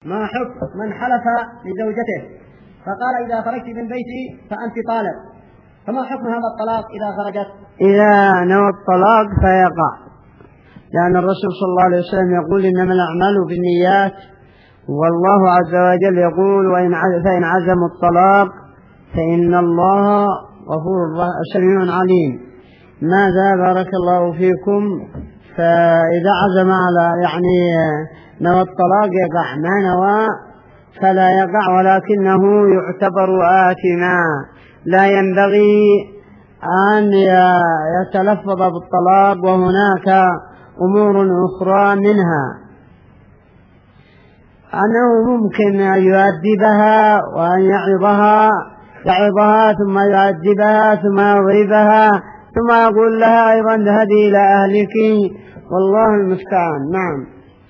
ما حكم من حلف لزوجته فقال إذا خرجت من بيتي فأنت طالق، فما حكم هذا الطلاق إذا خرجت؟ إذا نوى الطلاق فيقع، لأن الرسول صلى الله عليه وسلم يقول إنما الأعمال بالنيات، والله عز وجل يقول فإن عزموا الطلاق فإن الله غفور سميع عليم. ماذا بارك الله فيكم؟ فإذا عزم على نوى الطلاق يقع، ما نوى فلا يقع، ولكنه يعتبر آثما، لا ينبغي أن يتلفظ بالطلاق، وهناك أمور أخرى منها أنه ممكن أن يؤدبها وأن يعظها ثم يؤدبها ثم يضربها ثم يقول لها أيضا اذهبي إلى أهلك، والله المستعان. نعم.